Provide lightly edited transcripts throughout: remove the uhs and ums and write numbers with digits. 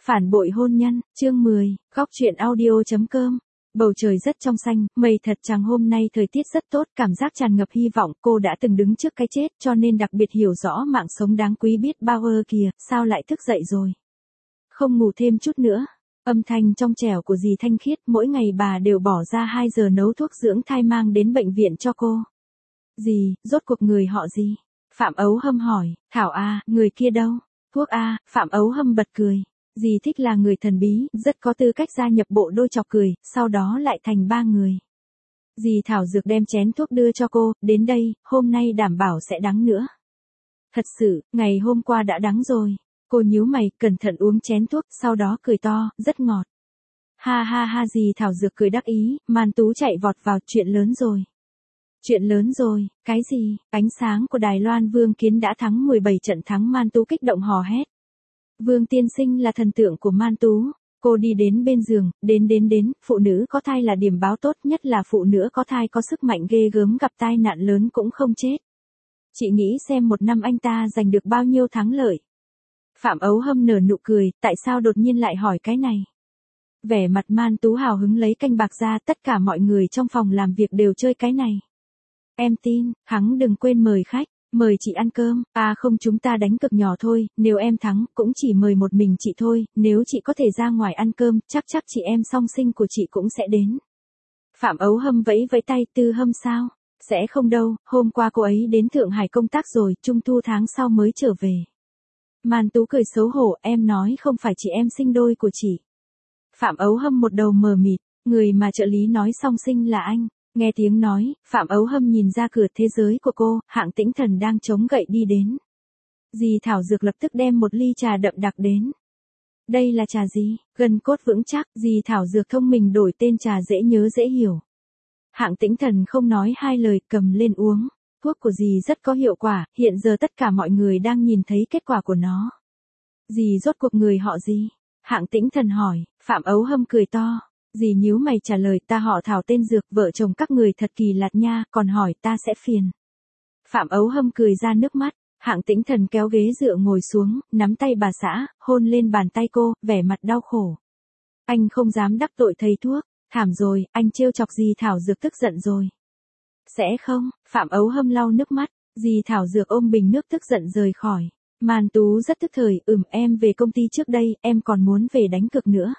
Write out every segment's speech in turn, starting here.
Phản bội hôn nhân, chương 10, góc truyện audio.com. Bầu trời rất trong xanh, mây thật trắng, hôm nay thời tiết rất tốt, cảm giác tràn ngập hy vọng, cô đã từng đứng trước cái chết, cho nên đặc biệt hiểu rõ mạng sống đáng quý biết bao. Kìa, sao lại thức dậy rồi? Không ngủ thêm chút nữa. Âm thanh trong trẻo của dì thanh khiết, mỗi ngày bà đều bỏ ra 2 giờ nấu thuốc dưỡng thai mang đến bệnh viện cho cô. Dì, rốt cuộc người họ gì? Phạm Ấu Hâm hỏi. Thảo à, người kia đâu? Thuốc à, Phạm Ấu Hâm bật cười. Dì thích là người thần bí, rất có tư cách gia nhập bộ đôi chọc cười, sau đó lại thành 3 người. Dì thảo dược đem chén thuốc đưa cho cô, đến đây, hôm nay đảm bảo sẽ đắng nữa. Thật sự, ngày hôm qua đã đắng rồi. Cô nhíu mày, cẩn thận uống chén thuốc, sau đó cười to, rất ngọt. Ha ha ha, dì thảo dược cười đắc ý, Man Tú chạy vọt vào, chuyện lớn rồi. Chuyện lớn rồi, cái gì? Ánh sáng của Đài Loan Vương Kiến đã thắng 17 trận thắng, Man Tú kích động hò hét. Vương tiên sinh là thần tượng của Man Tú. Cô đi đến bên giường, đến, phụ nữ có thai là điểm báo tốt, nhất là phụ nữ có thai có sức mạnh ghê gớm, gặp tai nạn lớn cũng không chết. Chị nghĩ xem một năm anh ta giành được bao nhiêu thắng lợi. Phạm Ấu Hâm nở nụ cười, tại sao đột nhiên lại hỏi cái này? Vẻ mặt Man Tú hào hứng lấy canh bạc ra, tất cả mọi người trong phòng làm việc đều chơi cái này. Em tin, thắng đừng quên mời khách. Mời chị ăn cơm, à không, chúng ta đánh cược nhỏ thôi, nếu em thắng, cũng chỉ mời một mình chị thôi, nếu chị có thể ra ngoài ăn cơm, chắc chị em song sinh của chị cũng sẽ đến. Phạm Ấu Hâm vẫy tay, Tư Hâm sao? Sẽ không đâu, hôm qua cô ấy đến Thượng Hải công tác rồi, trung thu tháng sau mới trở về. Man Tú cười xấu hổ, em nói không phải chị em sinh đôi của chị. Phạm Ấu Hâm một đầu mờ mịt, người mà trợ lý nói song sinh là anh. Nghe tiếng nói, Phạm Ấu Hâm nhìn ra cửa thế giới của cô, Hạng Tĩnh Thần đang chống gậy đi đến. Dì thảo dược lập tức đem một ly trà đậm đặc đến. Đây là trà gì? Gân cốt vững chắc, dì thảo dược thông minh đổi tên trà dễ nhớ dễ hiểu. Hạng Tĩnh Thần không nói hai lời, cầm lên uống. Thuốc của dì rất có hiệu quả, hiện giờ tất cả mọi người đang nhìn thấy kết quả của nó. Dì rốt cuộc người họ gì? Hạng Tĩnh Thần hỏi. Phạm Ấu Hâm cười to. Dì nhíu mày trả lời, ta họ Thảo tên Dược, vợ chồng các người thật kỳ lạ nha, còn hỏi ta sẽ phiền. Phạm Ấu Hâm cười ra nước mắt. Hạng Tĩnh Thần kéo ghế dựa ngồi xuống, nắm tay bà xã, hôn lên bàn tay cô, vẻ mặt đau khổ. Anh không dám đắc tội thầy thuốc, thảm rồi, anh trêu chọc dì Thảo Dược tức giận rồi. Sẽ không, Phạm Ấu Hâm lau nước mắt, dì Thảo Dược ôm bình nước tức giận rời khỏi. Man Tú rất tức thời, em về công ty trước đây, em còn muốn về đánh cược nữa.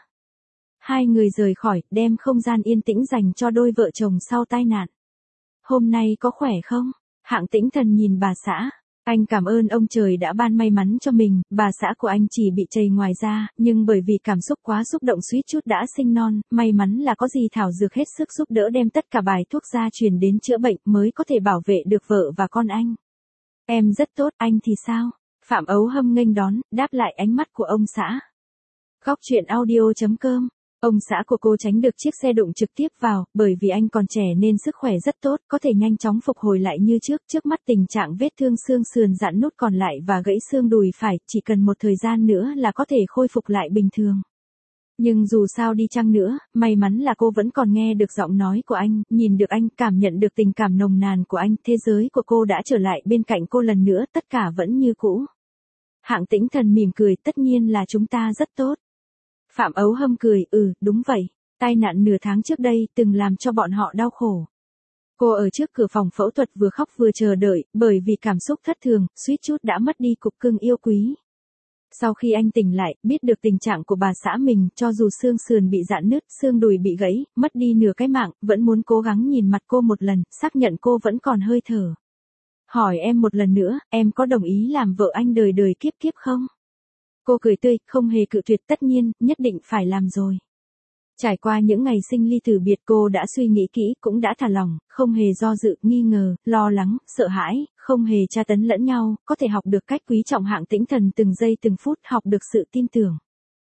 Hai người rời khỏi, đem không gian yên tĩnh dành cho đôi vợ chồng sau tai nạn. Hôm nay có khỏe không? Hạng Tĩnh Thần nhìn bà xã. Anh cảm ơn ông trời đã ban may mắn cho mình, bà xã của anh chỉ bị trầy ngoài da, nhưng bởi vì cảm xúc quá xúc động suýt chút đã sinh non, may mắn là có dì thảo dược hết sức giúp đỡ đem tất cả bài thuốc ra truyền đến chữa bệnh mới có thể bảo vệ được vợ và con anh. Em rất tốt, anh thì sao? Phạm Ấu Hâm nghênh đón, đáp lại ánh mắt của ông xã. Góc truyện audio.com. Ông xã của cô tránh được chiếc xe đụng trực tiếp vào, bởi vì anh còn trẻ nên sức khỏe rất tốt, có thể nhanh chóng phục hồi lại như trước mắt tình trạng vết thương xương sườn giãn nút còn lại và gãy xương đùi phải, chỉ cần một thời gian nữa là có thể khôi phục lại bình thường. Nhưng dù sao đi chăng nữa, may mắn là cô vẫn còn nghe được giọng nói của anh, nhìn được anh, cảm nhận được tình cảm nồng nàn của anh, thế giới của cô đã trở lại bên cạnh cô lần nữa, tất cả vẫn như cũ. Hạng Tĩnh Thần mỉm cười, tất nhiên là chúng ta rất tốt. Phạm Ấu Hâm cười, đúng vậy, tai nạn nửa tháng trước đây từng làm cho bọn họ đau khổ. Cô ở trước cửa phòng phẫu thuật vừa khóc vừa chờ đợi, bởi vì cảm xúc thất thường, suýt chút đã mất đi cục cưng yêu quý. Sau khi anh tỉnh lại, biết được tình trạng của bà xã mình, cho dù xương sườn bị rạn nứt, xương đùi bị gãy, mất đi nửa cái mạng, vẫn muốn cố gắng nhìn mặt cô một lần, xác nhận cô vẫn còn hơi thở. Hỏi em một lần nữa, em có đồng ý làm vợ anh đời đời kiếp kiếp không? Cô cười tươi, không hề cự tuyệt, tất nhiên, nhất định phải làm rồi. Trải qua những ngày sinh ly tử biệt, cô đã suy nghĩ kỹ, cũng đã thả lỏng, không hề do dự, nghi ngờ, lo lắng, sợ hãi, không hề tra tấn lẫn nhau, có thể học được cách quý trọng Hạng Tĩnh Thần từng giây từng phút, học được sự tin tưởng.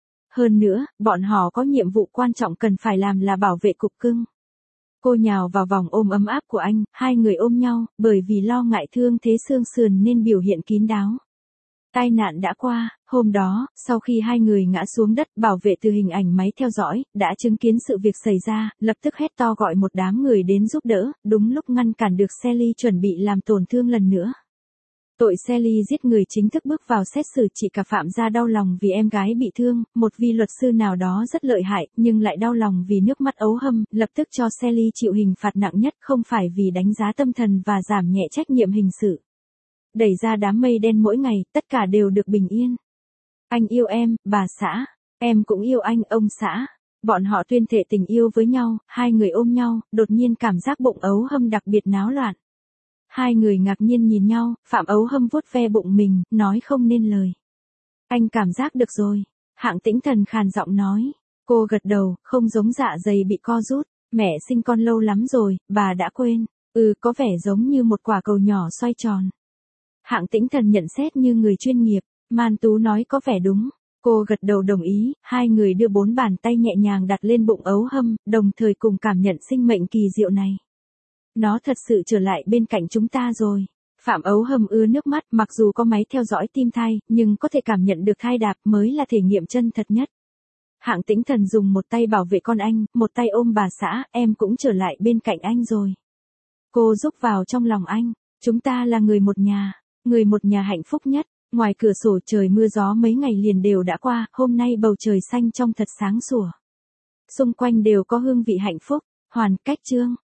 Hơn nữa, bọn họ có nhiệm vụ quan trọng cần phải làm là bảo vệ cục cưng. Cô nhào vào vòng ôm ấm áp của anh, hai người ôm nhau, bởi vì lo ngại thương thế xương sườn nên biểu hiện kín đáo. Tai nạn đã qua, hôm đó, sau khi hai người ngã xuống đất, bảo vệ từ hình ảnh máy theo dõi, đã chứng kiến sự việc xảy ra, lập tức hét to gọi một đám người đến giúp đỡ, đúng lúc ngăn cản được xe ly chuẩn bị làm tổn thương lần nữa. Tội Sally giết người chính thức bước vào xét xử, chị cả Phạm gia đau lòng vì em gái bị thương, một vị luật sư nào đó rất lợi hại, nhưng lại đau lòng vì nước mắt ấu hâm, lập tức cho Sally chịu hình phạt nặng nhất, không phải vì đánh giá tâm thần và giảm nhẹ trách nhiệm hình sự. Đẩy ra đám mây đen mỗi ngày, tất cả đều được bình yên. Anh yêu em, bà xã. Em cũng yêu anh, ông xã. Bọn họ tuyên thệ tình yêu với nhau, hai người ôm nhau, đột nhiên cảm giác bụng ấu hâm đặc biệt náo loạn. Hai người ngạc nhiên nhìn nhau, Phạm ấu hâm vuốt ve bụng mình, nói không nên lời. Anh cảm giác được rồi. Hạng Tĩnh Thần khàn giọng nói. Cô gật đầu, không giống dạ dày bị co rút. Mẹ sinh con lâu lắm rồi, bà đã quên. Có vẻ giống như một quả cầu nhỏ xoay tròn. Hạng Tĩnh Thần nhận xét như người chuyên nghiệp. Man Tú nói có vẻ đúng. Cô gật đầu đồng ý, hai người đưa 4 bàn tay nhẹ nhàng đặt lên bụng ấu hâm, đồng thời cùng cảm nhận sinh mệnh kỳ diệu này. Nó thật sự trở lại bên cạnh chúng ta rồi. Phạm ấu hâm ứa nước mắt, mặc dù có máy theo dõi tim thai, nhưng có thể cảm nhận được thai đạp mới là thể nghiệm chân thật nhất. Hạng Tĩnh Thần dùng một tay bảo vệ con anh, một tay ôm bà xã, em cũng trở lại bên cạnh anh rồi. Cô rúc vào trong lòng anh, chúng ta là người một nhà hạnh phúc nhất. Ngoài cửa sổ trời mưa gió mấy ngày liền đều đã qua, hôm nay bầu trời xanh trong thật sáng sủa. Xung quanh đều có hương vị hạnh phúc. Hoàn Cách Chương